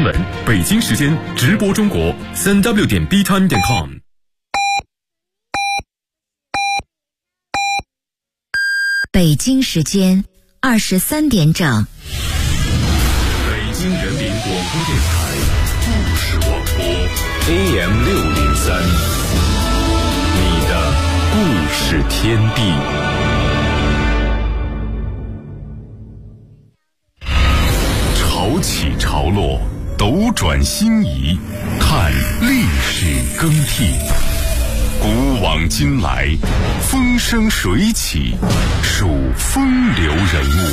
闻，北京时间直播中国，3w.btime.com。 北京时间23点整。 北京人民广播电台故事广播 AM603，你的故事天地。潮起潮落，斗转星移，看历史更替。古往今来，风生水起，数风流人物。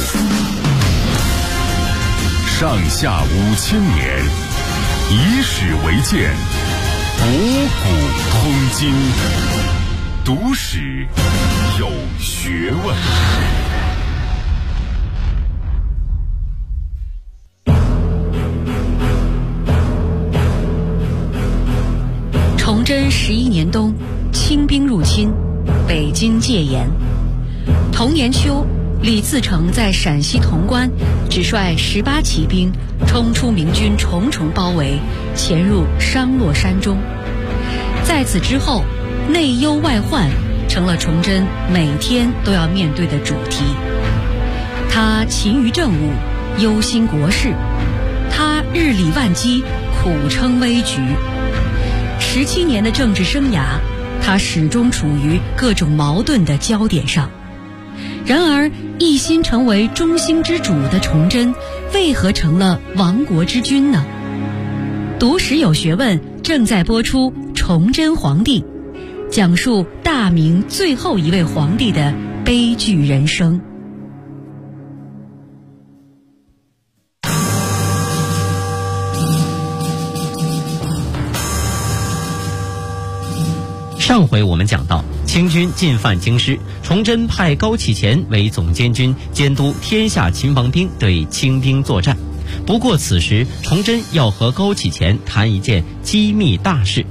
上下5000年，以史为鉴，博古通今。读史有学问。 崇祯11年冬，清兵入侵，北京戒严。同年秋，李自成在陕西潼关只率18骑兵冲出明军重重包围，潜入商洛山中。在此之后，内忧外患成了崇祯每天都要面对的主题。他勤于政务，忧心国事，他日理万机，苦撑危局。17年的政治生涯，他始终处于各种矛盾的焦点上。然而，一心成为中兴之主的崇祯，为何成了亡国之君呢？读史有学问正在播出《崇祯皇帝》，讲述大明最后一位皇帝的悲剧人生。 上回我们讲到，清军进犯京师，崇祯派高启乾为总监军，监督天下秦王兵对清兵作战。不过此时，崇祯要和高启乾谈一件机密大事。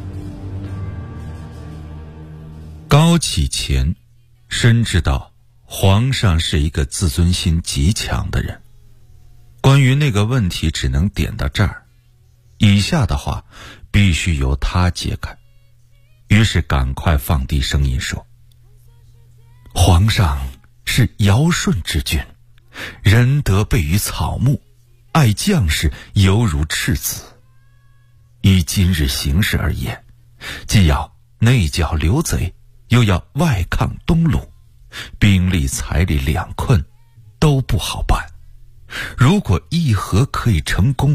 高启乾深知道皇上是一个自尊心极强的人，关于那个问题只能点到这儿，以下的话必须由他揭开。于是赶快放低声音说：皇上是尧舜之君，仁德备于草木，爱将士犹如赤子。以今日形势而言，既要内剿刘贼，又要外抗东路，兵力财力两困，都不好办。如果议和可以成功，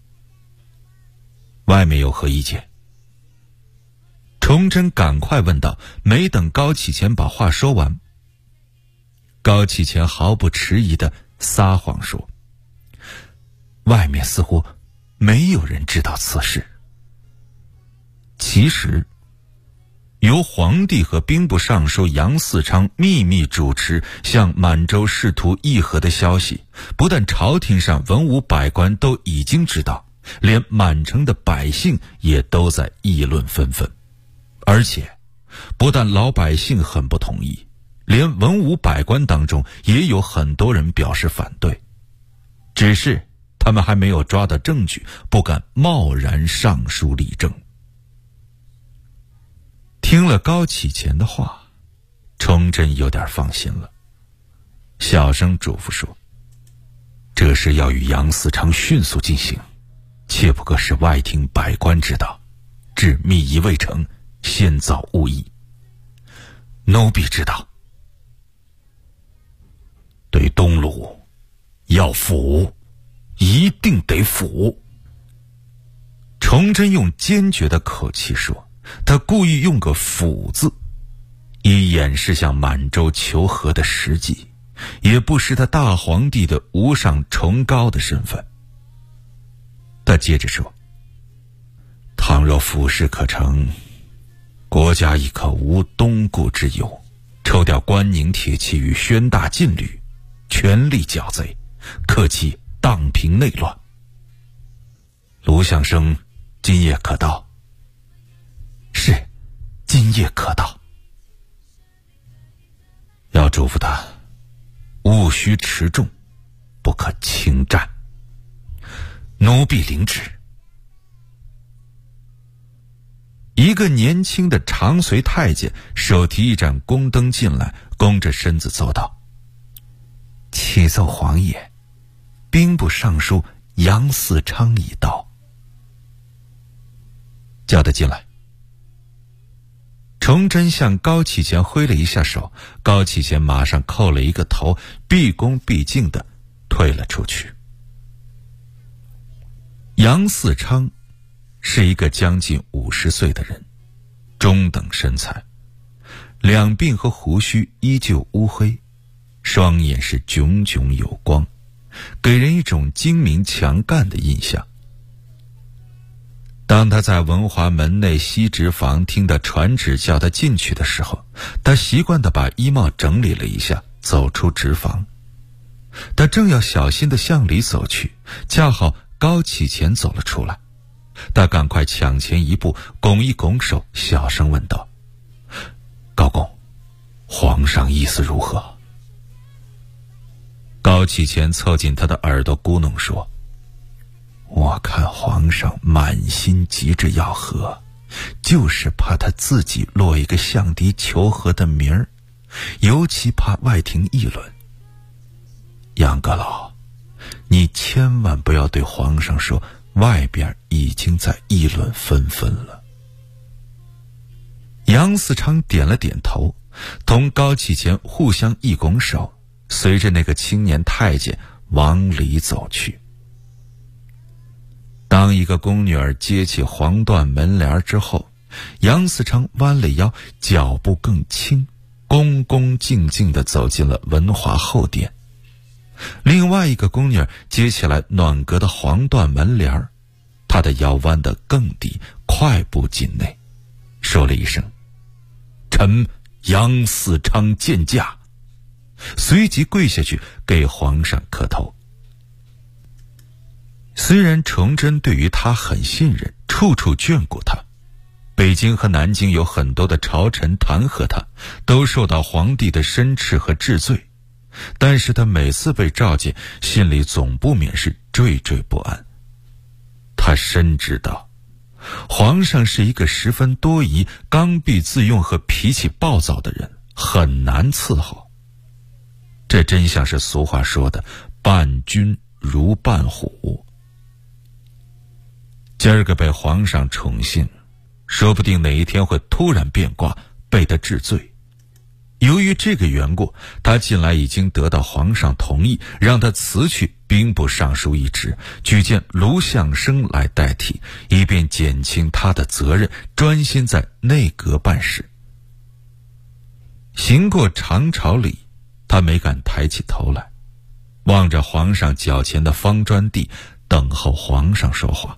外面有何意见？崇祯赶快问道，没等高启乾把话说完，高启乾毫不迟疑地撒谎说：外面似乎没有人知道此事。其实由皇帝和兵部尚书杨嗣昌秘密主持向满洲试图议和的消息，不但朝廷上文武百官都已经知道，连满城的百姓也都在议论纷纷。而且不但老百姓很不同意，连文武百官当中也有很多人表示反对，只是他们还没有抓到证据，不敢贸然上书理政。听了高启乾的话，崇祯有点放心了，小声嘱咐说：这事要与杨嗣昌迅速进行，切不可使外廷百官知道，致密议未成，先造误议。奴婢知道。对东路要辅，一定得辅。崇祯用坚决的口气说，他故意用个辅字，以掩饰向满洲求和的实际，也不失他大皇帝的无上崇高的身份。他接着说，倘若辅事可成，国家亦可无东顾之忧，抽调关宁铁骑与宣大劲旅，全力剿贼，克其荡平内乱。卢相生今夜可到？是，今夜可到。要嘱咐他，务须持重，不可轻战。奴婢领旨。 一个年轻的长随太监手提一盏宫灯进来，弓着身子奏道：“启奏皇爷，兵部尚书杨嗣昌已到。”叫他进来。崇祯向高启乾挥了一下手，高启乾马上叩了一个头，毕恭毕敬地退了出去。杨嗣昌是一个将近50岁的人，中等身材，两鬓和胡须依旧乌黑，双眼是炯炯有光，给人一种精明强干的印象。当他在文华门内西直房听到传旨叫他进去的时候，他习惯地把衣帽整理了一下，走出直房。他正要小心地向里走去，恰好高启乾走了出来。他赶快抢前一步，拱一拱手，小声问道：“高公，皇上意思如何？”高启乾凑近他的耳朵咕哝说：“我看皇上满心急着要和，就是怕他自己落一个向敌求和的名儿，尤其怕外廷议论。杨阁老，你千万不要对皇上说外边已经在议论纷纷了。”杨嗣昌点了点头，同高启乾互相一拱手，随着那个青年太监往里走去。当一个宫女儿接起黄缎门帘之后，杨嗣昌弯了腰，脚步更轻，恭恭敬敬地走进了文华后殿。另外一个宫女儿接起来暖阁的黄缎门帘，她的腰弯得更低，快步进内，说了一声：“臣杨嗣昌见驾。”随即跪下去给皇上磕头。虽然崇祯对于他很信任，处处眷顾他，北京和南京有很多的朝臣弹劾他，都受到皇帝的申斥和治罪，但是他每次被召见，心里总不免是惴惴不安。他深知道皇上是一个十分多疑、刚愎自用和脾气暴躁的人，很难伺候。这真像是俗话说的伴君如伴虎。今儿个被皇上宠幸，说不定哪一天会突然变卦，被他治罪。由于这个缘故，他近来已经得到皇上同意，让他辞去兵部尚书一职，举荐卢象升来代替，以便减轻他的责任，专心在内阁办事。行过长朝里，他没敢抬起头来，望着皇上脚前的方砖地，等候皇上说话。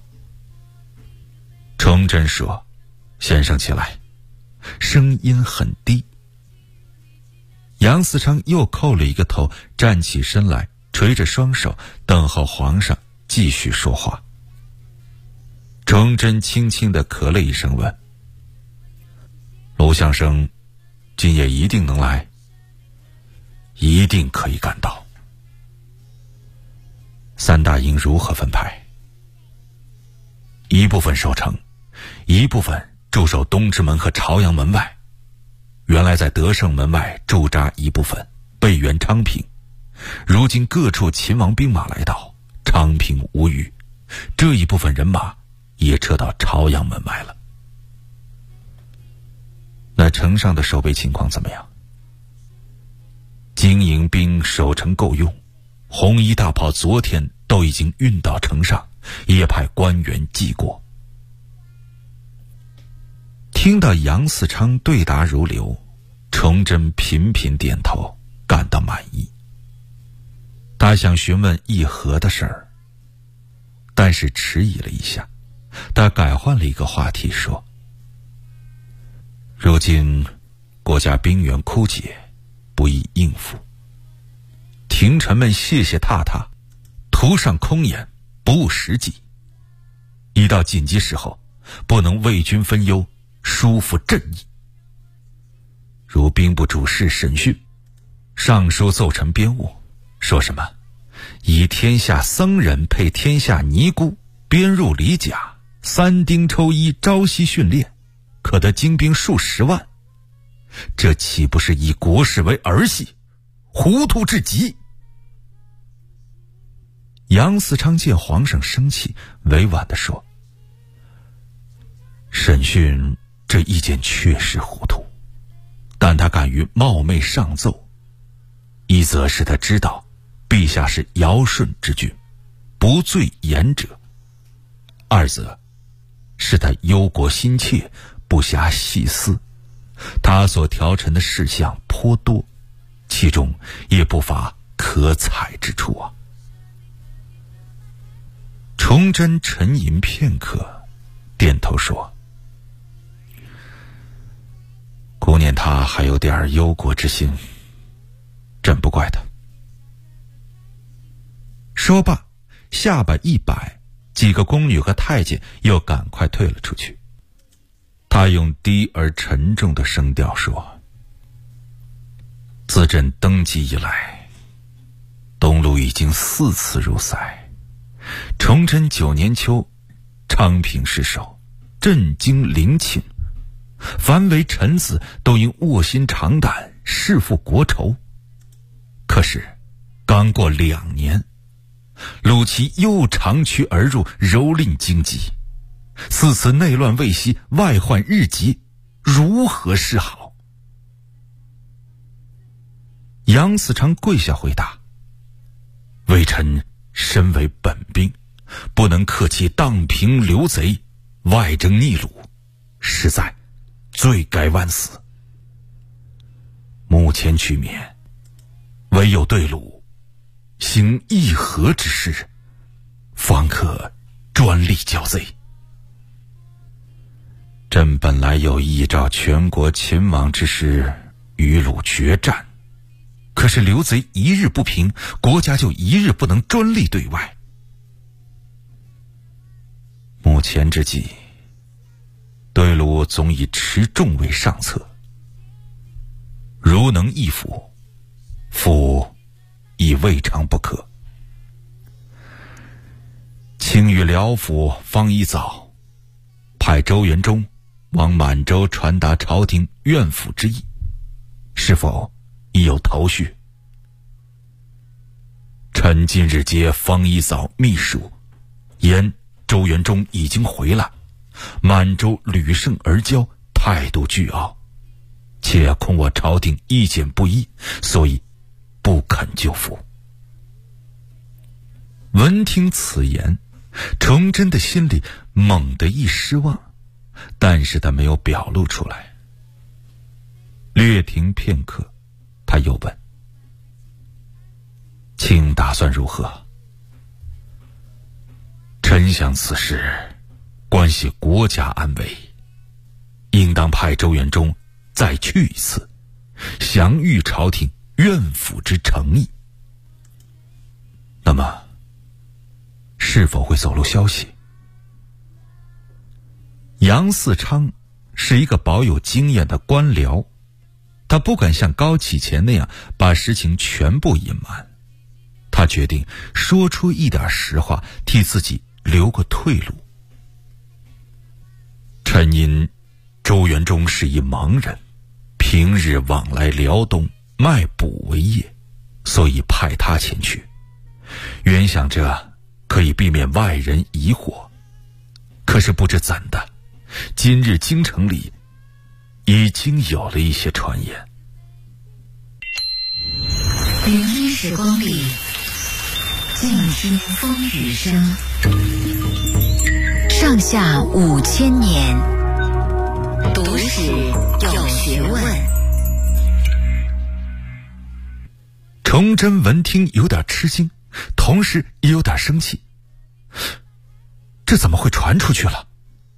崇祯说：“先生起来。”声音很低。杨嗣昌又叩了一个头，站起身来，垂着双手，等候皇上继续说话。崇祯轻轻地咳了一声，问：“卢象升今夜一定能来？”“一定可以赶到。”“三大营如何分派？”“一部分守城，一部分驻守东直门和朝阳门外。原来在德胜门外驻扎一部分，备援昌平。如今各处秦王兵马来到，昌平无虞，这一部分人马也撤到朝阳门外了。”“那城上的守备情况怎么样？”“经营兵守城够用，红衣大炮昨天都已经运到城上，也派官员记过。”听到杨嗣昌对答如流，崇祯频频点头，感到满意。他想询问议和的事儿，但是迟疑了一下，他改换了一个话题说：“如今国家兵源枯竭，不易应付，廷臣们谢谢踏踏，图上空言，不务实际。一到紧急时候，不能为君分忧，疏忽正义。如兵部主事审讯，上书奏臣编务，说什么以天下僧人配天下尼姑，编入里甲，3丁抽1朝夕训练， 可得精兵数十万，这岂不是以国事为儿戏，糊涂至极？杨嗣昌见皇上生气，委婉地说：审讯这意见确实糊涂，但他敢于冒昧上奏，一则是他知道陛下是尧舜之君，不罪言者；二则是他忧国心切，不暇细思，他所调陈的事项颇多，其中也不乏可采之处啊。崇祯沉吟片刻，点头说：顾念他还有点忧国之心，朕不怪他。说罢，下巴一摆，几个宫女和太监又赶快退了出去。他用低而沉重的声调说：自朕登基以来，东路已经4次入塞，崇祯9年秋，昌平失守，震惊陵寝，凡为臣子都应卧薪尝胆，誓负国仇。可是刚过2年，鲁齐又长驱而入，蹂躏京畿，4次内乱未息，外患日急，如何是好？杨嗣昌跪下回答：微臣身为本兵，不能克其荡平流贼，外征逆虏，实在罪该万死。目前局面，唯有对鲁行议和之事，方可专力剿贼。朕本来有意照全国勤王之师与鲁决战，可是流贼一日不平，国家就一日不能专力对外。目前之计，对鲁总以持重为上策，如能易服，夫亦未尝不可。卿与辽府方一早派周元忠往满洲传达朝廷愿抚之意，是否已有头绪？臣今日接方一早密书，言周元忠已经回来，满洲屡胜而骄，态度倨傲，且恐我朝廷意见不一，所以不肯就服。闻听此言，崇祯的心里猛地一失望，但是他没有表露出来。略停片刻，他又问：卿打算如何？臣想此事关系国家安危，应当派周元忠再去一次，详谕朝廷愿抚之诚意。那么是否会走漏消息？杨嗣昌是一个保有经验的官僚，他不敢像高启乾那样把实情全部隐瞒，他决定说出一点实话，替自己留个退路。臣因周元忠是一盲人，平日往来辽东，卖卜为业，所以派他前去，原想着可以避免外人疑惑。可是不知怎的，今日京城里已经有了一些传言。 01时光里，静听风雨声，上下5000年，读史有学问。 崇祯闻听有点吃惊，同时也有点生气，这怎么会传出去了？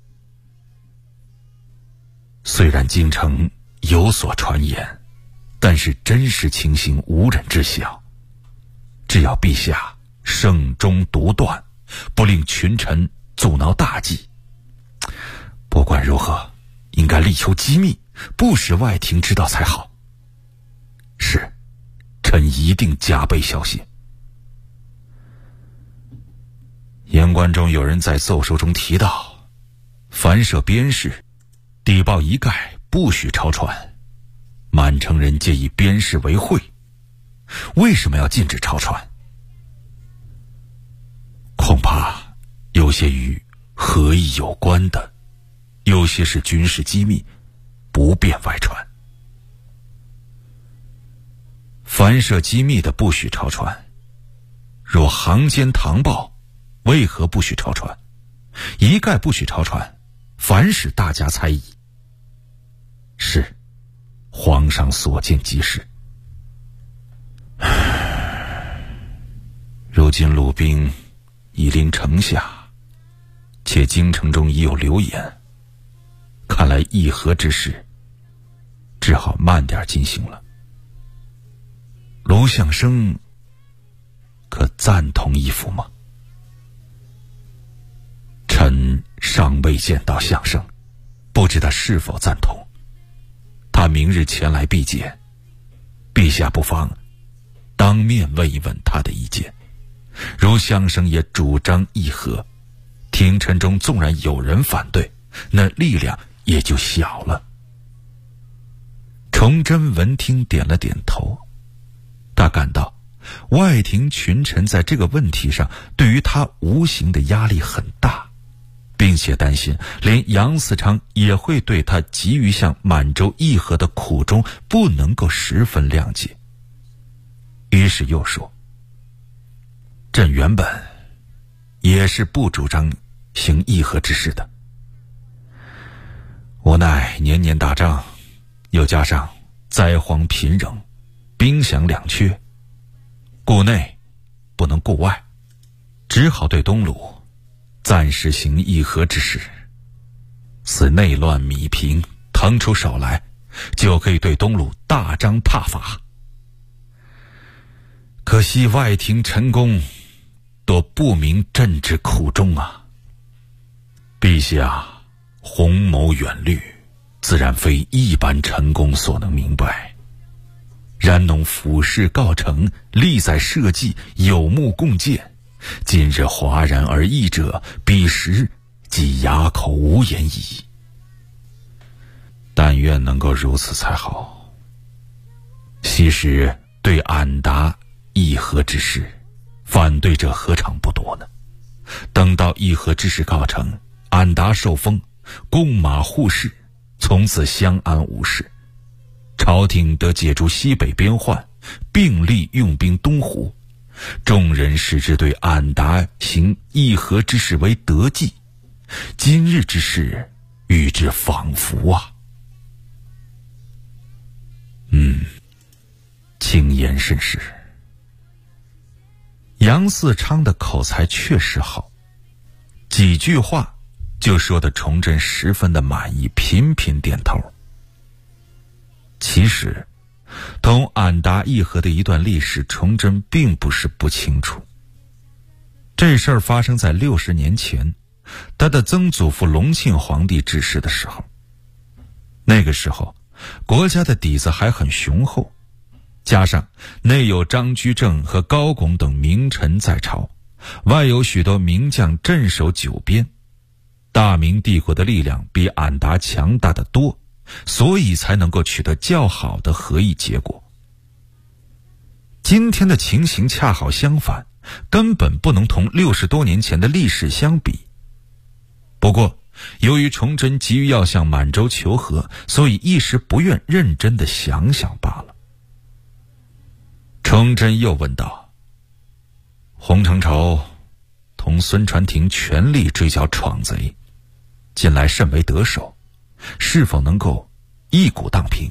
虽然京城有所传言，但是真实情形无人知晓。只要陛下慎终独断，不令群臣阻挠大计，不管如何，应该力求机密，不使外廷知道才好。是，臣一定加倍小心。言官中有人在奏书中提到，凡涉边事， 邸报一概不许抄传，满城人皆以边事为会，为什么要禁止抄传？恐怕有些与和议有关的，有些是军事机密，不便外传。凡涉机密的不许抄传，若行间堂报，为何不许抄传？一概不许抄传，凡使大家猜疑。是皇上所见即是。如今鲁兵已临城下，且京城中已有流言，看来议和之事只好慢点进行了。卢相生可赞同议府吗？臣尚未见到相生，不知他是否赞同。他明日前来必见，陛下不妨当面问一问他的意见。如相生也主张议和，廷臣中纵然有人反对，那力量也就小了。崇祯闻听点了点头，他感到外廷群臣在这个问题上对于他无形的压力很大，并且担心连杨嗣昌也会对他急于向满洲议和的苦衷不能够十分谅解。于是又说，朕原本也是不主张行议和之事的，无奈年年打仗，又加上灾荒贫�rang，兵饷两缺，顾内不能顾外，只好对东鲁暂时行议和之事。此内乱米贫腾出手来，就可以对东鲁大张挞伐。可惜外廷臣工都不明朕之苦衷啊！陛下宏谋远虑，自然非一般臣工所能明白。然侬俯视告成，力在社稷，有目共见，今日哗然而议者，彼时即哑口无言矣。但愿能够如此才好。昔时对俺答议和之事，反对者何尝不多呢？等到议和之事告成，俺答受封，弓马护市，从此相安无事。朝廷得解除西北边患，并力用兵东湖，众人视之对俺答行议和之事为得计。今日之事与之仿佛啊！轻言甚是。杨嗣昌的口才确实好，几句话就说得崇祯十分的满意，频频点头。其实同俺答议和的一段历史，崇祯并不是不清楚。这事儿发生在60年前，他的曾祖父隆庆皇帝治世的时候。那个时候国家的底子还很雄厚，加上内有张居正和高拱等名臣在朝，外有许多名将镇守九边，大明帝国的力量比俺答强大得多，所以才能够取得较好的和议结果。今天的情形恰好相反，根本不能同60多年前的历史相比。不过由于崇祯急于要向满洲求和，所以一时不愿认真地想想罢了。崇祯又问道，洪承畴同孙传庭全力追剿闯贼，近来甚为得手，是否能够一鼓荡平？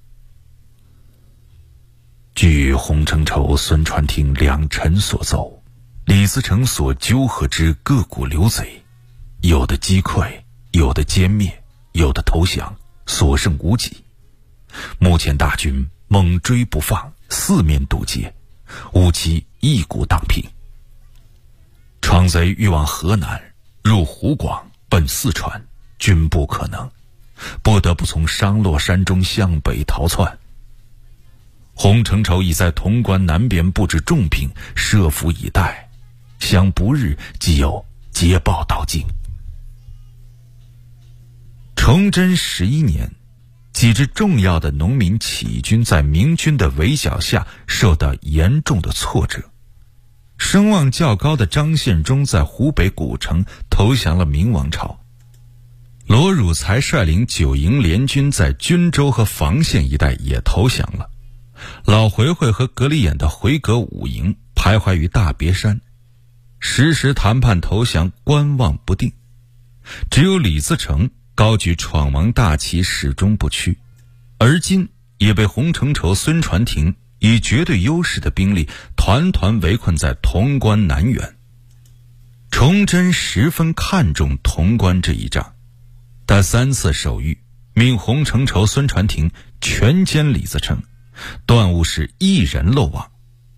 据洪承畴、孙传庭两臣所奏，李自成所纠合之各股流贼，有的击溃，有的歼灭，有的投降，所剩无几。目前大军猛追不放，四面堵截，务期一鼓荡平。闯贼欲往河南，入湖广，奔四川，均不可能，不得不从商洛山中向北逃窜。洪承畴已在潼关南边布置重兵，设伏以待，想不日即有捷报到京。 崇祯11年，几支重要的农民起义军在明军的围剿下受到严重的挫折。声望较高的张献忠在湖北古城投降了明王朝。罗汝才率领9营联军在均州和房县一带也投降了。老回回和格里眼的回纥5营徘徊于大别山，时时谈判投降，观望不定。只有李自成高举闯王大旗，始终不屈。而今也被洪承畴、孙传庭以绝对优势的兵力团团围困在潼关南垣。崇祯十分看重潼关这一仗，他3次手谕，命洪承畴、孙传庭全歼李自成，断勿使一人漏网。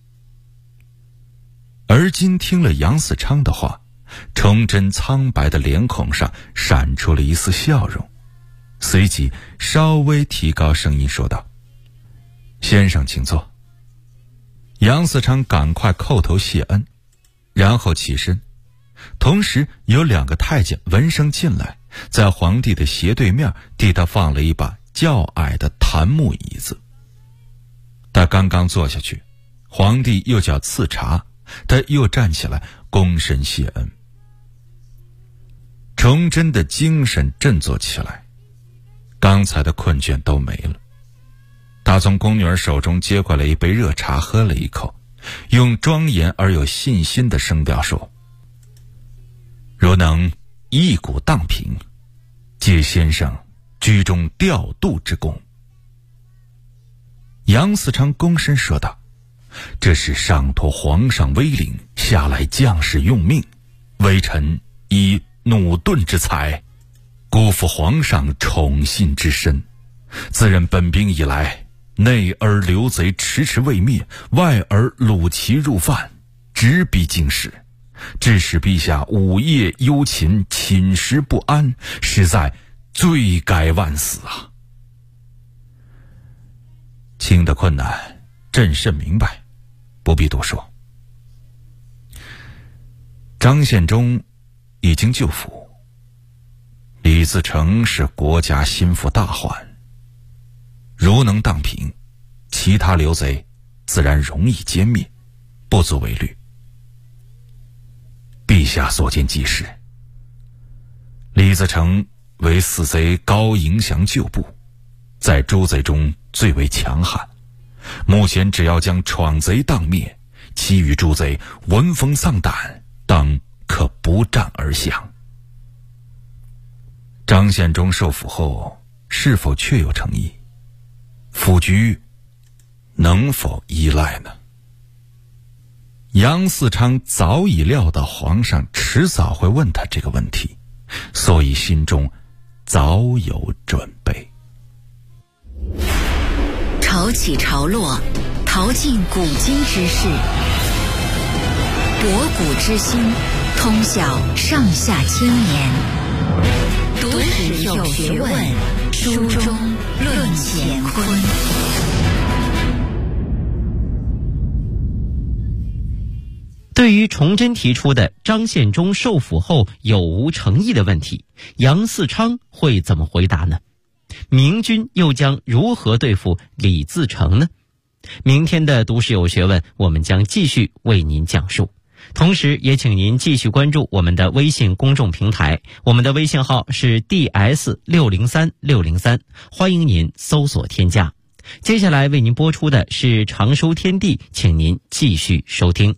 而今听了杨嗣昌的话，崇祯苍白的脸孔上闪出了一丝笑容，随即稍微提高声音说道：“先生请坐。”杨嗣昌赶快叩头谢恩，然后起身，同时有2个太监闻声进来，在皇帝的斜对面替他放了一把较矮的檀木椅子。他刚刚坐下去，皇帝又叫赐茶，他又站起来躬身谢恩。崇祯的精神振作起来，刚才的困倦都没了。他从宫女儿手中接过来一杯热茶，喝了一口，用庄严而有信心的声调说：“如能一鼓荡平，借先生居中调度之功。”杨嗣昌躬身说道：“这是上托皇上威灵，下来将士用命，微臣以弩钝之才，辜负皇上宠信之深。自任本兵以来，内而刘贼迟迟未灭，外而虏骑入犯，直逼京师，致使陛下午夜忧勤，寝食不安，实在罪该万死啊！卿的困难，朕甚明白，不必多说。张献忠已经就府，李自成是国家心腹大患，如能荡平，其他刘贼自然容易歼灭，不足为虑。陛下所见即是，李自成为4贼高迎降旧部，在诸贼中最为强悍，目前只要将闯贼荡灭，其余诸贼闻风丧胆，当可不战而降。张献忠受俘后是否确有诚意？府局能否依赖呢？杨嗣昌早已料到皇上迟早会问他这个问题，所以心中早有准备。 潮起潮落，淘尽古今之事，博古知新，通晓上下千年。读史有学问，书中论乾坤。 对于崇祯提出的张献忠受俘后有无诚意的问题，杨嗣昌会怎么回答呢？明军又将如何对付李自成呢？明天的读史有学问，我们将继续为您讲述。同时也请您继续关注我们的微信公众平台，我们的微信号是 DS603603，欢迎您搜索添加。接下来为您播出的是长收天地，请您继续收听。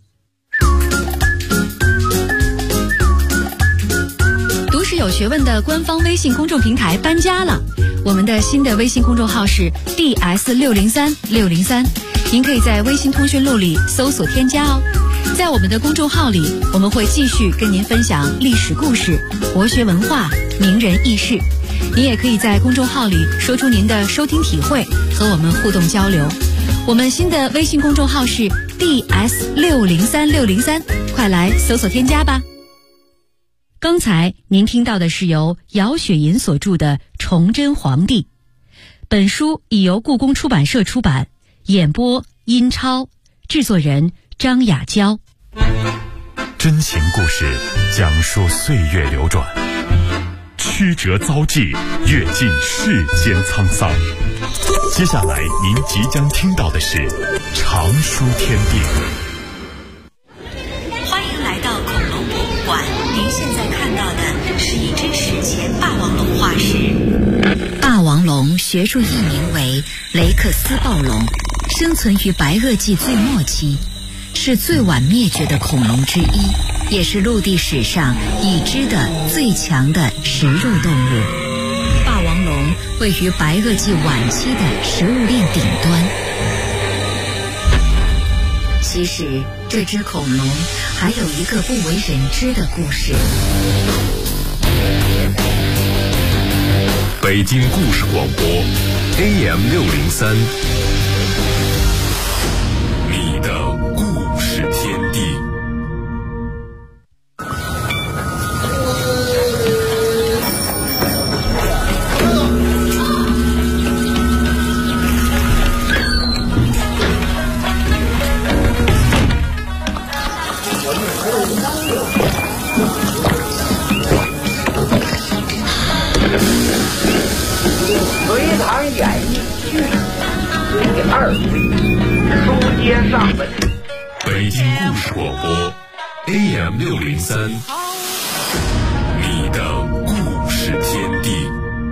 读史有学问的官方微信公众平台搬家了，我们的新的微信公众号是 DS603603，您可以在微信通讯录里搜索添加哦。在我们的公众号里，我们会继续跟您分享历史故事、国学文化、名人轶事。您也可以在公众号里说出您的收听体会，和我们互动交流。我们新的微信公众号是 DS603603，快来搜索添加吧。刚才您听到的是由姚雪银所著的《崇祯皇帝》，本书已由故宫出版社出版，演播殷超，制作人张雅娇。 真情故事讲述岁月流转， 曲折遭际，阅尽世间沧桑。接下来您即将听到的是《常书天地》。 欢迎来到恐龙博物馆，您现在看到的是一只史前霸王龙化石。霸王龙学术译名为雷克斯暴龙，生存于白垩纪最末期，是最晚灭绝的恐龙之一，也是陆地史上已知的最强的食肉动物。霸王龙位于白垩纪晚期的食物链顶端。其实这只恐龙还有一个不为人知的故事。 北京故事广播 AM603， 你的故事天地。 隋唐演义剧第2回，书接上文。 北京故事广播 AM603， 你的故事天地。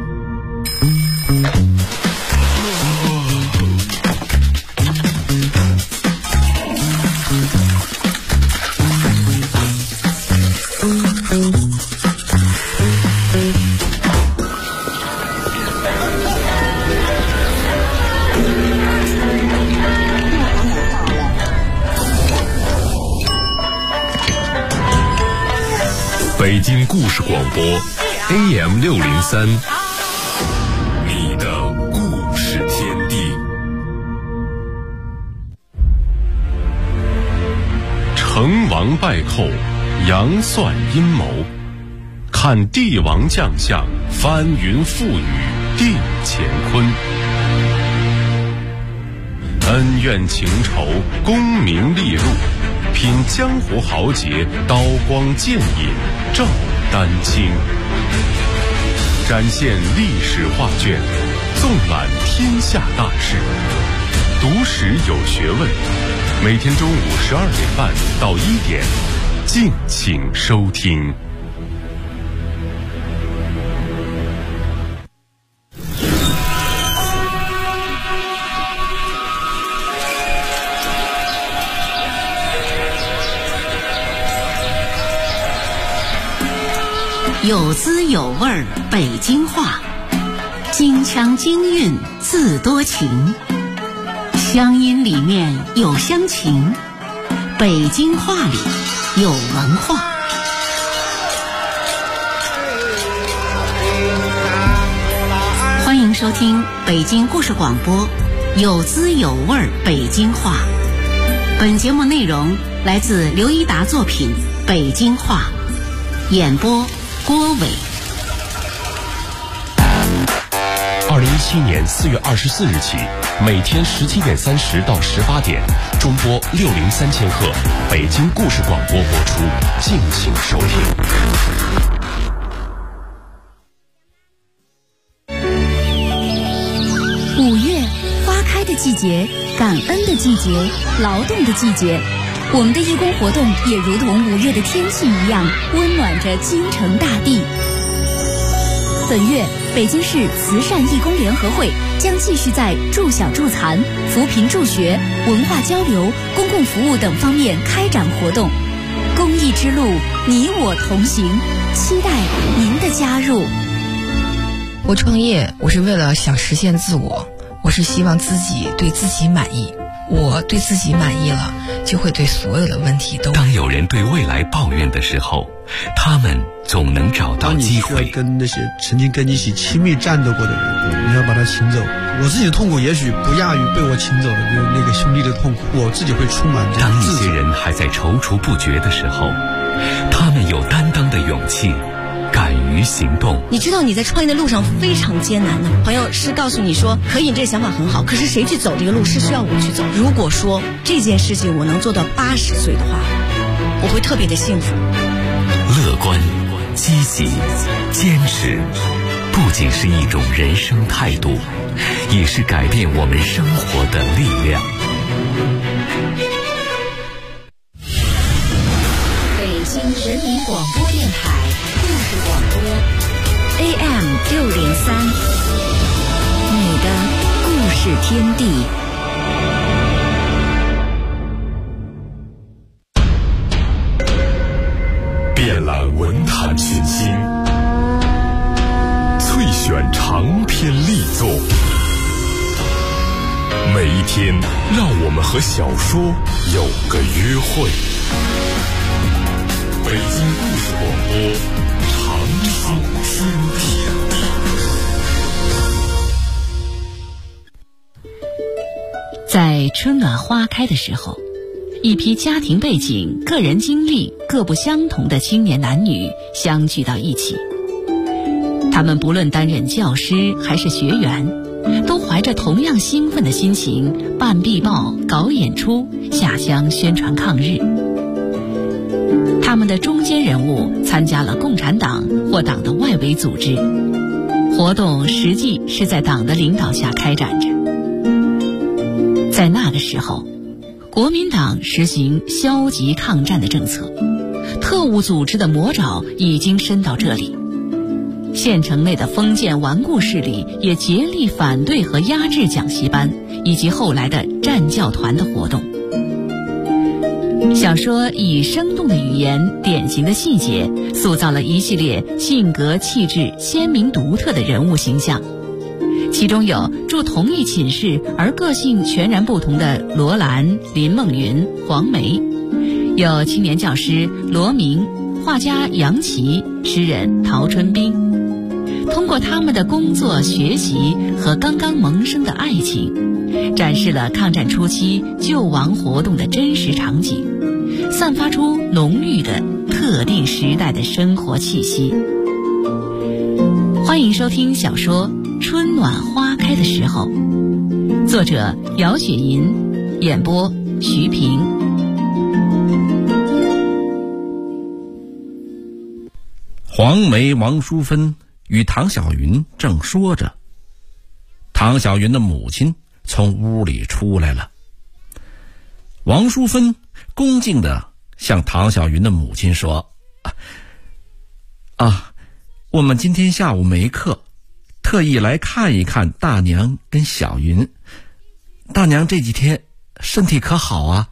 北京故事广播 AM603， 你的故事天地。成王败寇，杨算阴谋，看帝王将相，翻云覆雨定乾坤。恩怨情仇，功名利禄，品江湖豪杰，刀光剑影照丹青，展现历史画卷，纵览天下大事，读史有学问。每天中午12点半到1点，敬请收听。 有滋有味儿北京话，京腔京韵字多情，乡音里面有乡情，北京话里有文化。欢迎收听北京故事广播，有滋有味儿北京话。本节目内容来自刘一达作品《北京话》，演播郭伟。 2017年4月24日起，每天17点30到18点，中波603000赫，北京故事广播播出，敬请收听。 5月，花开的季节，感恩的季节，劳动的季节。我们的义工活动也如同5月的天气一样，温暖着京城大地。本月，北京市慈善义工联合会将继续在助小助残、扶贫助学、文化交流、公共服务等方面开展活动。公益之路，你我同行，期待您的加入。 我创业，我是为了想实现自我，我是希望自己对自己满意。我对自己满意了，就会对所有的问题都。 当有人对未来抱怨的时候，他们总能找到机会。 当你需要跟那些曾经跟你一起亲密战斗过的人，你要把他请走。我自己的痛苦也许不亚于被我请走的那个兄弟的痛苦，我自己会充满这当一些人还在踌躇不决的时候，他们有担当的勇气，敢于行动。 你知道你在创业的路上非常艰难的，朋友是告诉你说可以，你这个想法很好，可是谁去走这个路是需要我去走。如果说这件事情我能做到80岁的话，我会特别的幸福。 乐观、 积极、坚持，不仅是一种人生态度，也是改变我们生活的力量。 北京人民广播电台故事广播 AM603，你的故事天地。 遍览文坛群星，萃选长篇力作，每一天让我们和小说有个约会。北京故事广播，长处天地。 在春暖花开的时候，一批家庭背景、个人经历各不相同的青年男女相聚到一起。他们不论担任教师还是学员，都怀着同样兴奋的心情办壁报、搞演出、下乡宣传抗日。他们的中坚人物参加了共产党或党的外围组织，活动实际是在党的领导下开展着。在那个时候，国民党实行消极抗战的政策，特务组织的魔爪已经伸到这里。县城内的封建顽固势力也竭力反对和压制讲习班以及后来的战教团的活动。小说以生动的语言、典型的细节，塑造了一系列性格气质鲜明独特的人物形象。其中有住同一寝室而个性全然不同的罗兰、林梦云、黄梅，有青年教师罗明、画家杨琦、诗人陶春冰。通过他们的工作、学习和刚刚萌生的爱情，展示了抗战初期救亡活动的真实场景，散发出浓郁的特定时代的生活气息。欢迎收听小说《春暖花开的时候》，作者姚雪银，演播徐平。 黄梅、王淑芬与唐小云正说着，唐小云的母亲从屋里出来了。王淑芬恭敬地向唐小云的母亲说：“我们今天下午没课，特意来看一看大娘跟小云。大娘这几天身体可好啊？”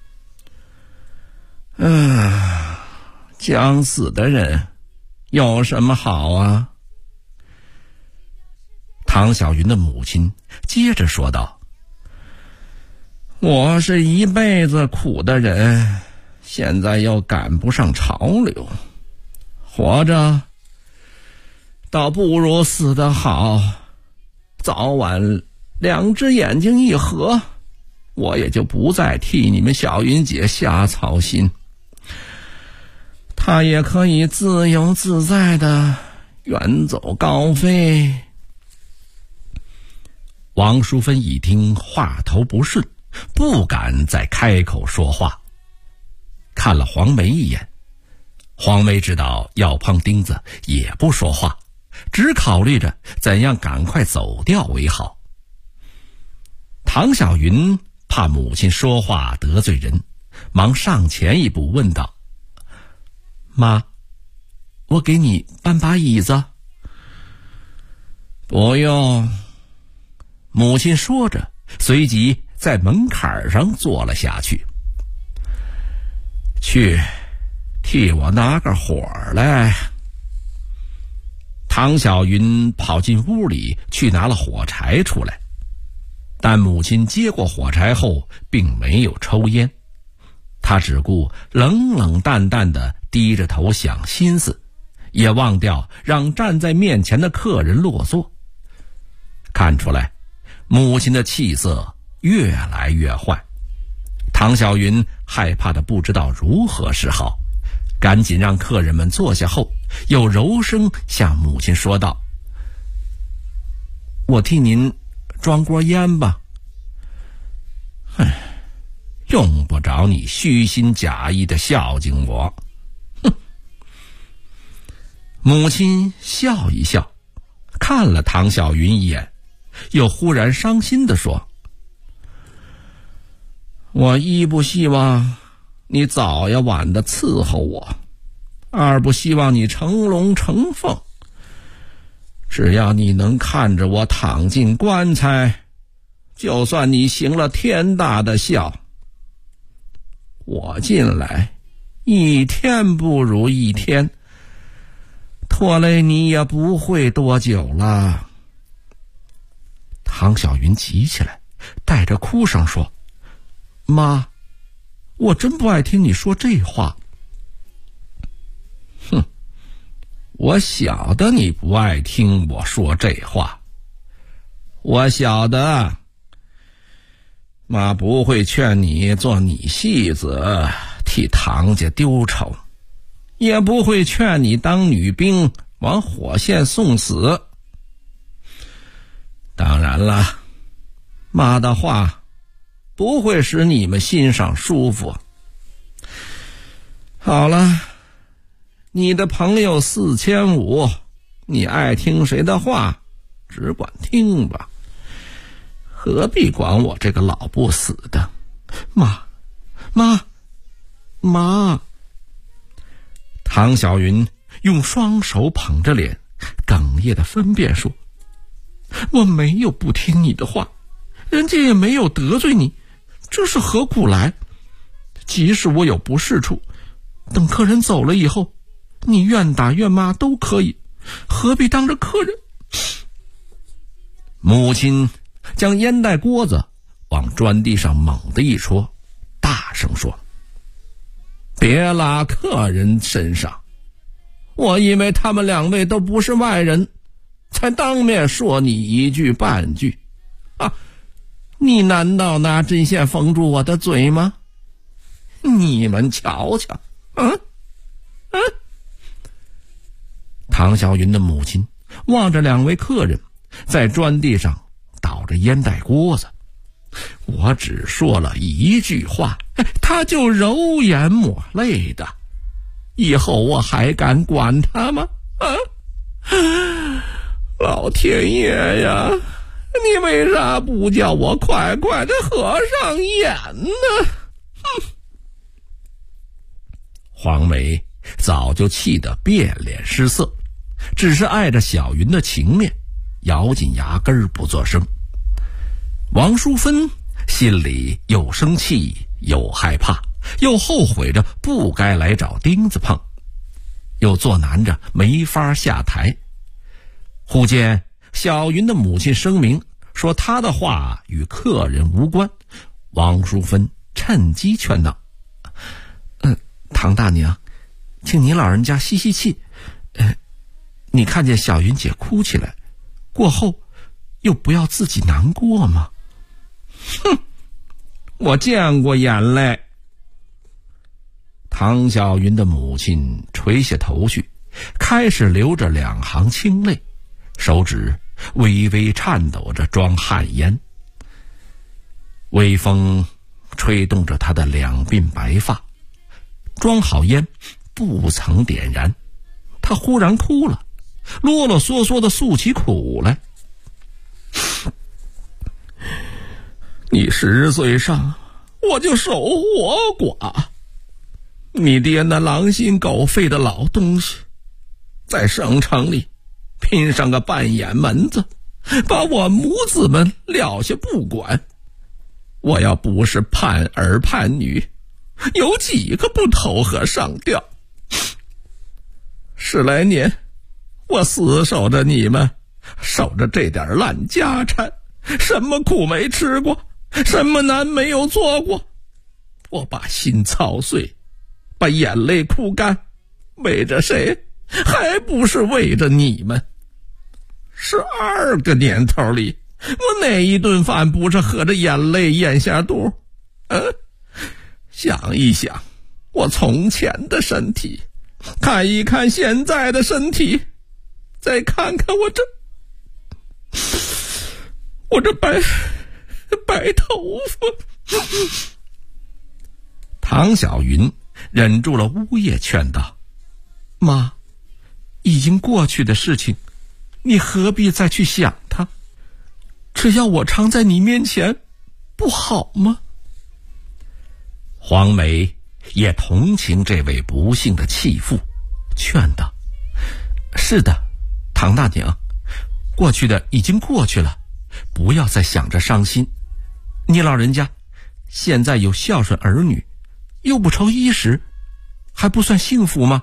将死的人有什么好啊？唐小云的母亲接着说道：“我是一辈子苦的人，现在又赶不上潮流，活着倒不如死得好，早晚两只眼睛一合，我也就不再替你们小云姐瞎操心，她也可以自由自在的远走高飞。”王淑芬一听话头不顺，不敢再开口说话，看了黄梅一眼。黄梅知道要碰钉子，也不说话，只考虑着怎样赶快走掉为好。唐小云怕母亲说话得罪人，忙上前一步问道：“妈，我给你搬把椅子？”“不用。”母亲说着，随即在门槛上坐了下去。“去，替我拿个火来。”唐小云跑进屋里去拿了火柴出来，但母亲接过火柴后并没有抽烟，她只顾冷冷淡淡地低着头想心思，也忘掉让站在面前的客人落座。看出来母亲的气色越来越坏，唐小云害怕的不知道如何是好，赶紧让客人们坐下后，又柔声向母亲说道：“我替您装锅烟吧。”“用不着你虚心假意的孝敬我。”哼。 母亲笑一笑，看了唐小云一眼，又忽然伤心地说：我一不希望你早呀晚的伺候我，二不希望你成龙成凤。只要你能看着我躺进棺材，就算你行了天大的孝。我进来一天不如一天，拖累你也不会多久了。唐小云急起来，带着哭声说：妈，我真不爱听你说这话。哼，我晓得你不爱听我说这话，我晓得。妈不会劝你做女戏子替唐家丢丑，也不会劝你当女兵往火线送死。当然了，妈的话不会使你们心上舒服。好了，你的朋友4500，你爱听谁的话只管听吧，何必管我这个老不死的。妈。唐小云用双手捧着脸，哽咽的分辨说：我没有不听你的话，人家也没有得罪你，这是何苦来？即使我有不是处，等客人走了以后，你愿打愿骂都可以，何必当着客人？母亲将烟袋锅子往砖地上猛地一戳，大声说：别拉客人身上，我以为他们两位都不是外人，才当面说你一句半句啊！你难道拿针线封住我的嘴吗？你们瞧瞧，唐小云的母亲望着两位客人在砖地上倒着烟袋锅子，我只说了一句话，他就揉眼抹泪的，以后我还敢管他吗？老天爷呀，你为啥不叫我快快的合上眼呢？黄梅早就气得变脸失色，只是碍着小云的情面，咬紧牙根不作声。王淑芬心里又生气又害怕，又后悔着不该来找钉子碰，又作难着没法下台。忽见小云的母亲声明说她的话与客人无关，王淑芬趁机劝道：唐大娘，请您老人家吸吸气，你看见小云姐哭起来，过后又不要自己难过吗？哼，我见过眼泪。唐小云的母亲垂下头去，开始流着两行清泪，手指微微颤抖着装旱烟。微风吹动着她的两鬓白发，装好烟不曾点燃，她忽然哭了，啰啰嗦嗦地诉起苦来。你10岁上我就守活寡，你爹那狼心狗肺的老东西，在省城里拼上个半眼门子，把我母子们撂下不管。我要不是叛儿叛女，有几个不投河上吊？10来年我死守着你们，守着这点烂家产，什么苦没吃过，什么难没有做过。我把心操碎，把眼泪哭干，为着谁？还不是为着你们。12个年头里，我哪一顿饭不是喝着眼泪咽下肚？想一想我从前的身体，看一看现在的身体，再看看我这白头发。唐小云忍住了呜咽，劝道：妈， 已经过去的事情，你何必再去想它？只要我常在你面前，不好吗？黄梅也同情这位不幸的弃妇，劝道：是的，唐大娘，过去的已经过去了，不要再想着伤心。你老人家现在有孝顺儿女，又不愁衣食，还不算幸福吗？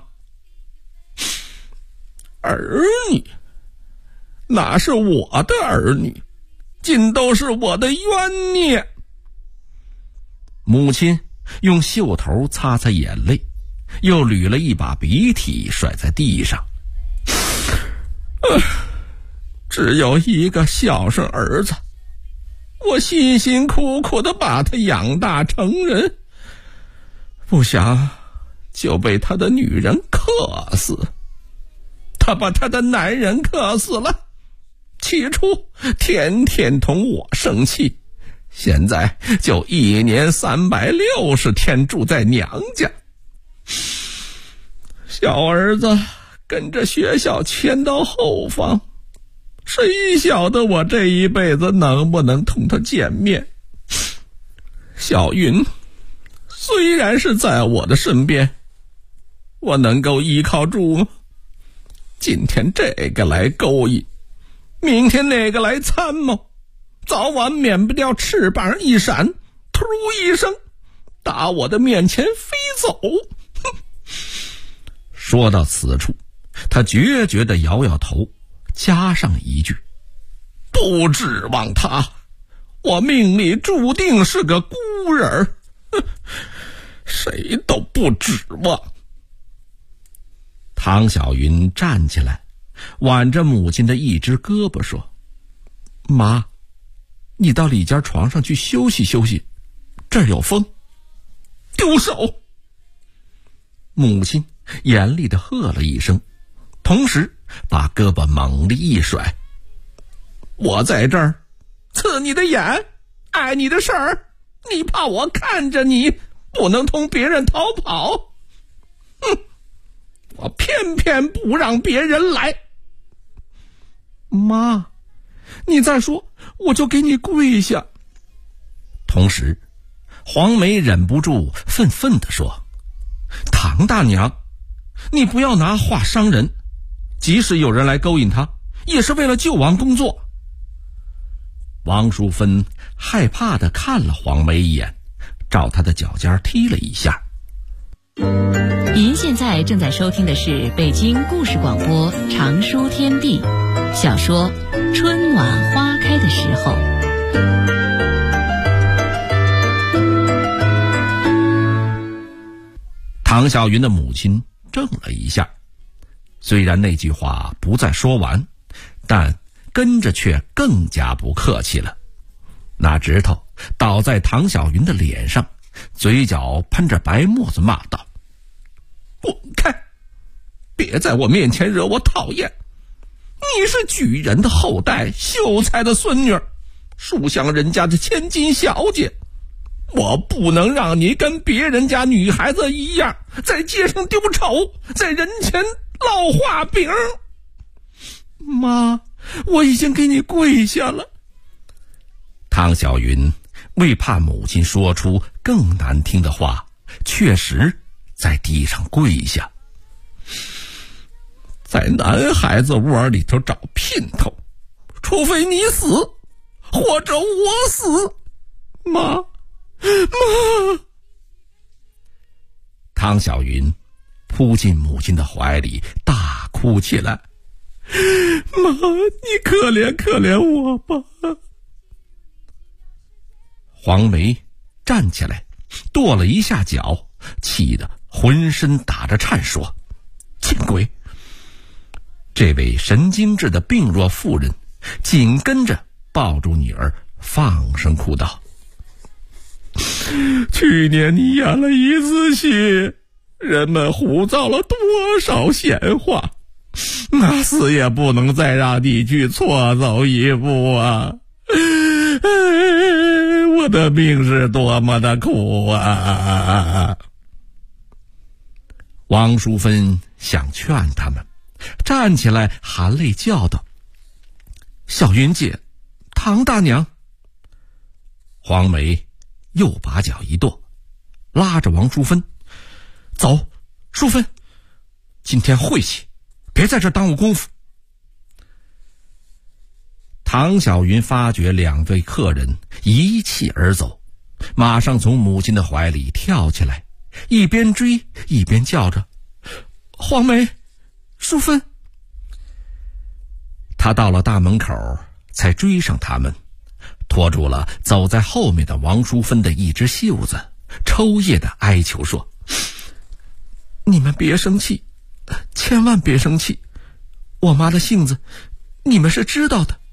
儿女？哪是我的儿女，尽都是我的冤孽。母亲用袖头擦擦眼泪，又捋了一把鼻涕甩在地上。只有一个孝顺儿子，我辛辛苦苦的把他养大成人，不想就被他的女人克死。他把他的男人克死了，起初天天同我生气，现在就1年360天住在娘家。小儿子跟着学校迁到后方，谁晓得我这一辈子能不能同他见面？小云虽然是在我的身边，我能够依靠住吗？今天这个来勾引，明天那个来参谋，早晚免不掉翅膀一闪，突一声打我的面前飞走。说到此处，他决绝地摇摇头，加上一句：不指望他，我命里注定是个孤人，谁都不指望。唐小云站起来，挽着母亲的一只胳膊说：妈，你到里间床上去休息休息，这儿有风。丢手！母亲严厉地喝了一声，同时把胳膊猛地一甩。我在这儿刺你的眼，碍你的事儿，你怕我看着你不能同别人逃跑？哼！我偏偏不让别人来。妈，你再说我就给你跪下。同时黄梅忍不住愤愤地说：唐大娘，你不要拿话伤人，即使有人来勾引他，也是为了救亡工作。王淑芬害怕地看了黄梅一眼，照她的脚尖踢了一下。 您现在正在收听的是北京故事广播长书天地小说《春暖花开的时候》。 唐小云的母亲怔了一下，虽然那句话不再说完，但跟着却更加不客气了，拿指头倒在唐小云的脸上，嘴角喷着白沫子骂道：滚开，别在我面前惹我讨厌，你是举人的后代，秀才的孙女，属相人家的千金小姐，我不能让你跟别人家女孩子一样，在街上丢丑，在人前烙画饼。妈，我已经给你跪下了。唐小云为怕母亲说出更难听的话，确实在地上跪下。在男孩子窝里头找姘头，除非你死，或者我死。妈，唐小云扑进母亲的怀里，大哭起来：妈，你可怜可怜我吧。黄梅站起来跺了一下脚，气得浑身打着颤，说：见鬼！这位神经质的病弱妇人紧跟着抱住女儿，放声哭道：去年你演了一次戏，人们胡造了多少闲话，那死也不能再让你去错走一步啊！我的命是多么的苦啊！王淑芬想劝他们， 站起来含泪叫道：“小云姐，唐大娘。”黄梅又把脚一跺，拉着王淑芬：“走，淑芬，今天晦气，别在这耽误功夫。”唐小云发觉两位客人一气而走，马上从母亲的怀里跳起来，一边追一边叫着：“黄梅，淑芬。”他到了大门口，才追上他们，拖住了走在后面的王淑芬的一只袖子，抽噎的哀求说：“你们别生气，千万别生气，我妈的性子你们是知道的。”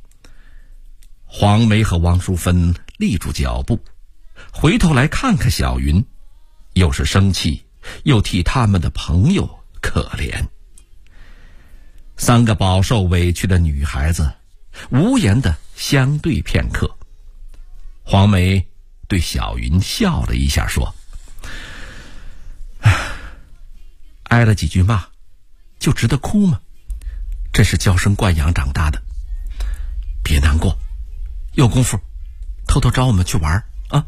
黄梅和王淑芬立住脚步，回头来看看小云，又是生气，又替他们的朋友可怜。三个饱受委屈的女孩子无言地相对片刻。黄梅对小云笑了一下说：“挨了几句骂就值得哭吗？这是娇生惯养长大的，别难过，有功夫偷偷找我们去玩啊！”“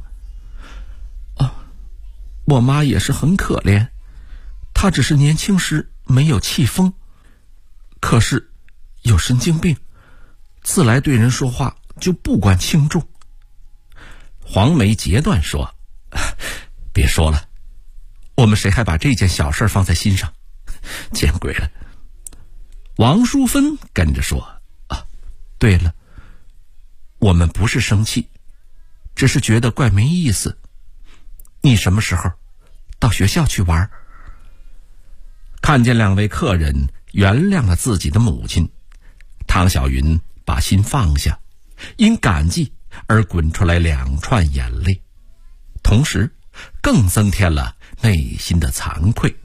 我妈也是很可怜，她只是年轻时没有气疯，可是有神经病，自来对人说话就不管轻重。”黄梅截断说：“别说了，我们谁还把这件小事放在心上？见鬼了。”王淑芬跟着说：“对了，我们不是生气，只是觉得怪没意思。你什么时候到学校去玩？”看见两位客人原谅了自己的母亲，唐小云把心放下，因感激而滚出来两串眼泪，同时更增添了内心的惭愧。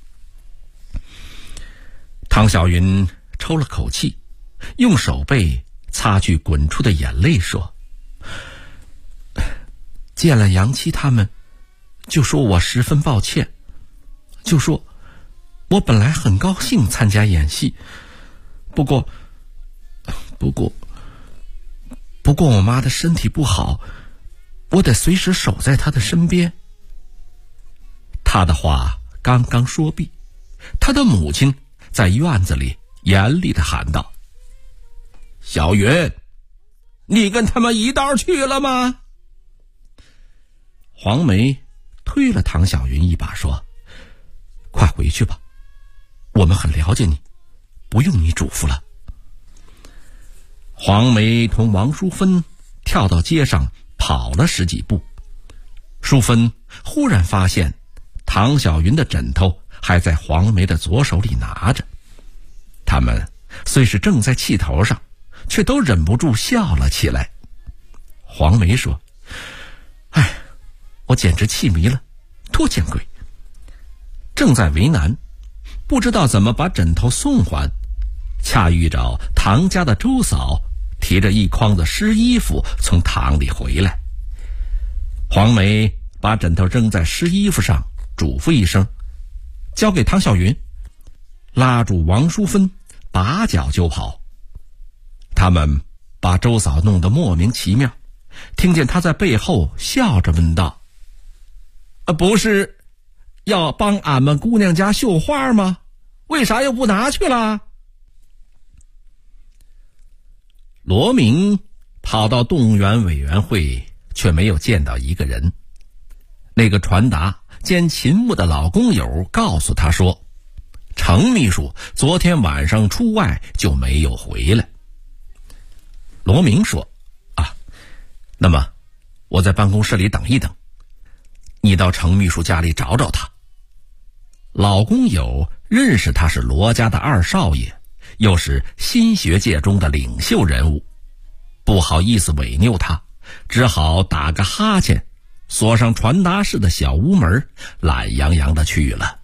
唐小云抽了口气，用手背擦去滚出的眼泪说：“见了杨七他们，就说我十分抱歉，就说我本来很高兴参加演戏，不过我妈的身体不好，我得随时守在她的身边。”他的话刚刚说毕，他的母亲在院子里严厉地喊道：“小云，你跟他们一道去了吗？”黄梅推了唐小云一把说：“快回去吧，我们很了解你，不用你嘱咐了。”黄梅同王淑芬跳到街上跑了10几步，淑芬忽然发现唐小云的枕头还在黄梅的左手里拿着，他们虽是正在气头上，却都忍不住笑了起来。黄梅说：“我简直气迷了，多见鬼！”正在为难，不知道怎么把枕头送还，恰遇着唐家的周嫂提着一筐子湿衣服从堂里回来。黄梅把枕头扔在湿衣服上，嘱咐一声：“交给唐小云。”拉住王淑芬，拔脚就跑。他们把周嫂弄得莫名其妙，听见她在背后笑着问道：“不是要帮俺们姑娘家绣花吗？为啥又不拿去了？”罗明跑到动员委员会，却没有见到一个人。那个传达兼勤务的老工友告诉他说，程秘书昨天晚上出外就没有回来。罗明说：“那么我在办公室里等一等，你到程秘书家里找找他。”老工友认识他是罗家的二少爷，又是新学界中的领袖人物，不好意思违拗他，只好打个哈欠，锁上传达室的小屋门，懒洋洋地去了。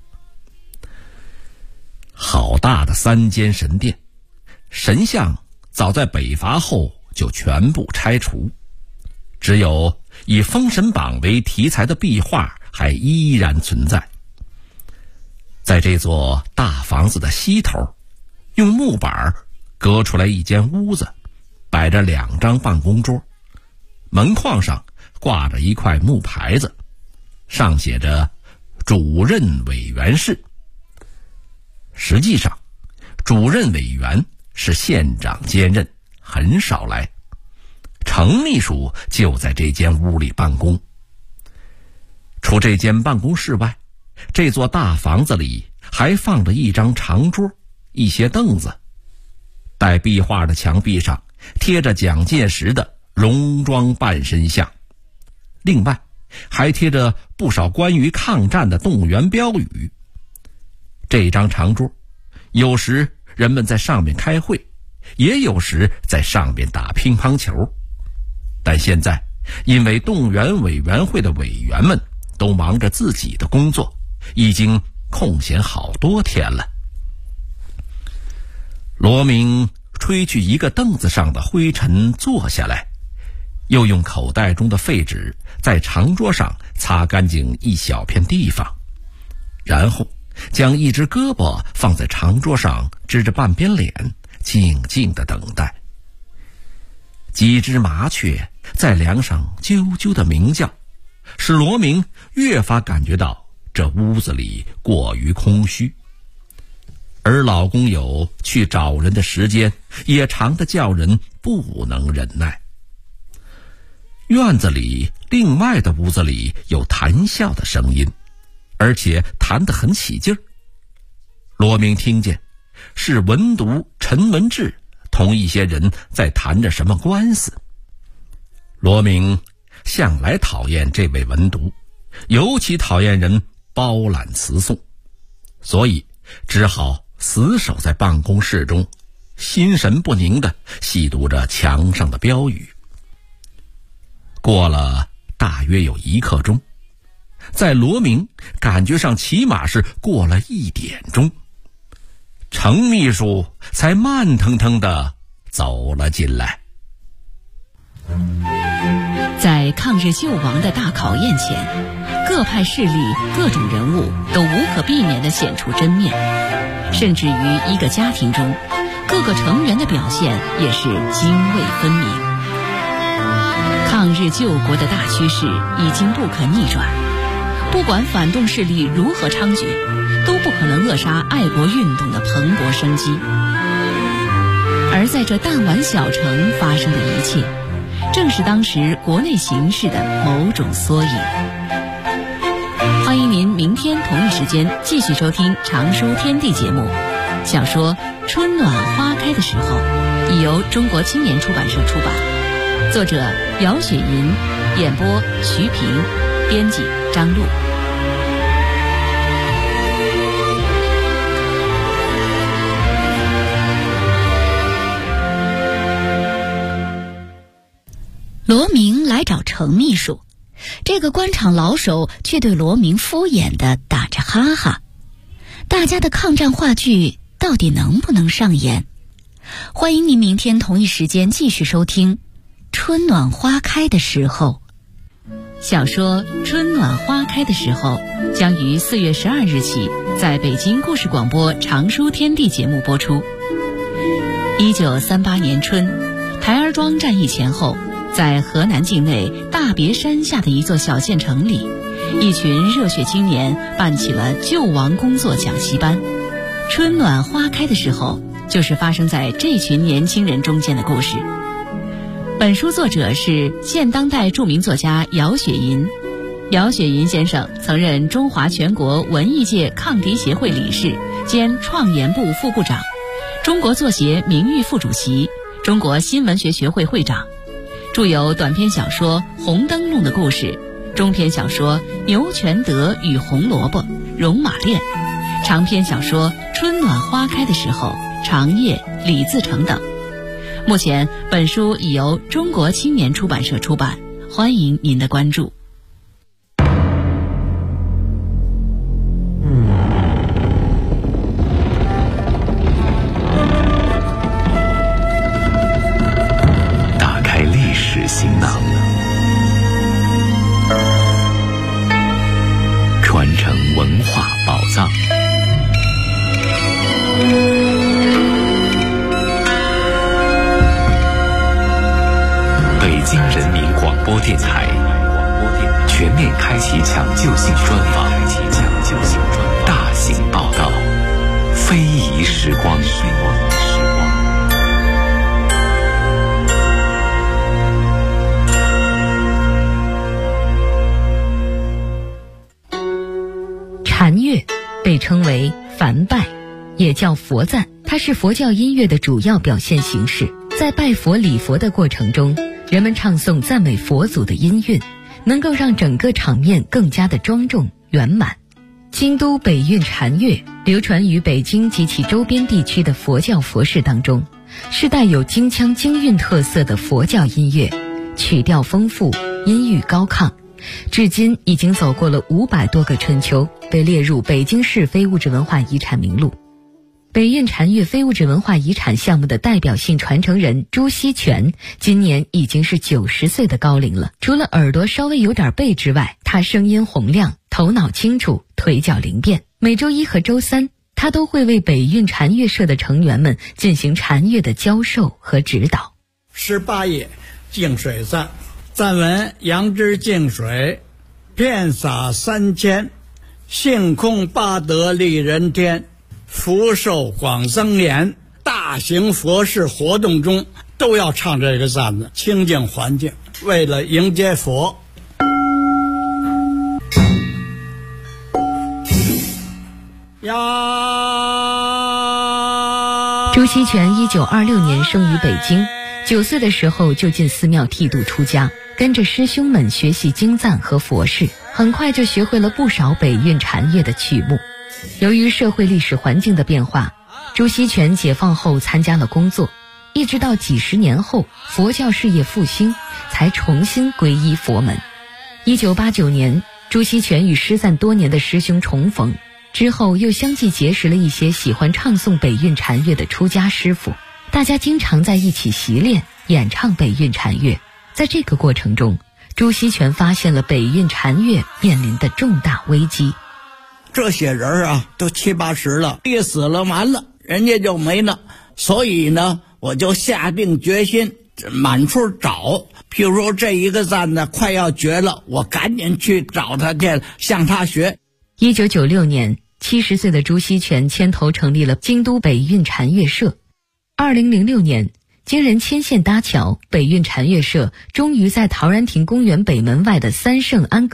好大的3间神殿，神像早在北伐后就全部拆除，只有以《封神榜》为题材的壁画还依然存在。在这座大房子的西头， 用木板隔出来一间屋子，摆着2张办公桌，门框上挂着一块木牌子，上写着主任委员室。实际上，主任委员是县长兼任，很少来。程秘书就在这间屋里办公。除这间办公室外，这座大房子里还放着一张长桌，一些凳子。带壁画的墙壁上贴着蒋介石的戎装半身像，另外还贴着不少关于抗战的动员标语。这张长桌，有时人们在上面开会，也有时在上面打乒乓球。但现在因为动员委员会的委员们都忙着自己的工作，已经空闲好多天了。罗明吹去一个凳子上的灰尘，坐下来，又用口袋中的废纸在长桌上擦干净一小片地方，然后将一只胳膊放在长桌上，支着半边脸，静静地等待。几只麻雀在梁上啾啾地鸣叫，使罗明越发感觉到这屋子里过于空虚。而老工友去找人的时间也长得叫人不能忍耐。院子里另外的屋子里有谈笑的声音，而且谈得很起劲儿。罗明听见是文读陈文志同一些人在谈着什么官司。罗明向来讨厌这位文读，尤其讨厌人包揽词颂，所以只好死守在办公室中，心神不宁地细读着墙上的标语。过了大约有1刻钟，在罗明感觉上起码是过了1点钟，程秘书才慢腾腾地走了进来。 在抗日救亡的大考验前，各派势力、各种人物都无可避免地显出真面，甚至于一个家庭中，各个成员的表现也是泾渭分明。抗日救国的大趋势已经不可逆转，不管反动势力如何猖獗，都不可能扼杀爱国运动的蓬勃生机。而在这弹丸小城发生的一切，正是当时国内形势的某种缩影。欢迎您明天同一时间继续收听《常书天地》节目。小说《春暖花开的时候》已由中国青年出版社出版，作者姚雪银，演播徐平，编辑张璐。 罗明来找程秘书，这个官场老手却对罗明敷衍地打着哈哈。大家的抗战话剧到底能不能上演？欢迎您明天同一时间继续收听《春暖花开的时候》。 小说《春暖花开的时候》将于4月12日起在北京故事广播《常书天地》节目播出。1938年春，台儿庄战役前后，在河南境内大别山下的一座小县城里，一群热血青年办起了救亡工作讲习班。春暖花开的时候，就是发生在这群年轻人中间的故事。本书作者是现当代著名作家姚雪银。姚雪银先生曾任中华全国文艺界抗敌协会理事兼创研部副部长，中国作协名誉副主席，中国新文学学会会长，著有短篇小说《红灯笼的故事》，中篇小说《牛全德与红萝卜》《戎马恋》，长篇小说《春暖花开的时候》《长夜》《李自成》等。目前本书已由中国青年出版社出版，欢迎您的关注。 打开历史行囊，传承文化宝藏。 京人民广播电台全面开启抢救性专访，大型报道，非遗时光。 禅乐被称为梵拜，也叫佛赞，它是佛教音乐的主要表现形式。在拜佛礼佛的过程中，人们唱诵赞美佛祖的音韵，能够让整个场面更加的庄重圆满。京都北韵禅乐流传于北京及其周边地区的佛教佛事当中，是带有京腔京韵特色的佛教音乐，曲调丰富，音域高亢，至今已经走过了500多个春秋，被列入北京市非物质文化遗产名录。北韵禅乐非物质文化遗产项目的代表性传承人朱锡全今年已经是90岁的高龄了。除了耳朵稍微有点背之外，他声音洪亮，头脑清楚，腿脚灵便。每周一和周三，他都会为北韵禅乐社的成员们进行禅乐的教授和指导。 18页净水赞，赞文：杨枝净水，遍洒3000，性空八德利人天，福寿广增延。大型佛事活动中都要唱这个赞子，清净环境，为了迎接佛。 朱锡全1926年生于北京，9岁的时候就进寺庙剃度出家，跟着师兄们学习经赞和佛事，很快就学会了不少北韵禅乐的曲目。由于社会历史环境的变化，朱锡全解放后参加了工作，一直到几十年后佛教事业复兴，才重新皈依佛门。1989年，朱锡全与失散多年的师兄重逢，之后又相继结识了一些喜欢唱诵北韵禅乐的出家师傅，大家经常在一起习练演唱北韵禅乐。在这个过程中，朱锡全发现了北韵禅乐面临的重大危机。 这些人啊，都70、80了，一死了完了，人家就没了。所以呢，我就下定决心满处找。譬如说这一个赞呢快要绝了，我赶紧去找他去，向他学。 1996年，70岁的朱锡全牵头成立了京都北韵禅乐社。2006年，经人牵线搭桥，北韵禅乐社终于在陶然亭公园北门外的三圣安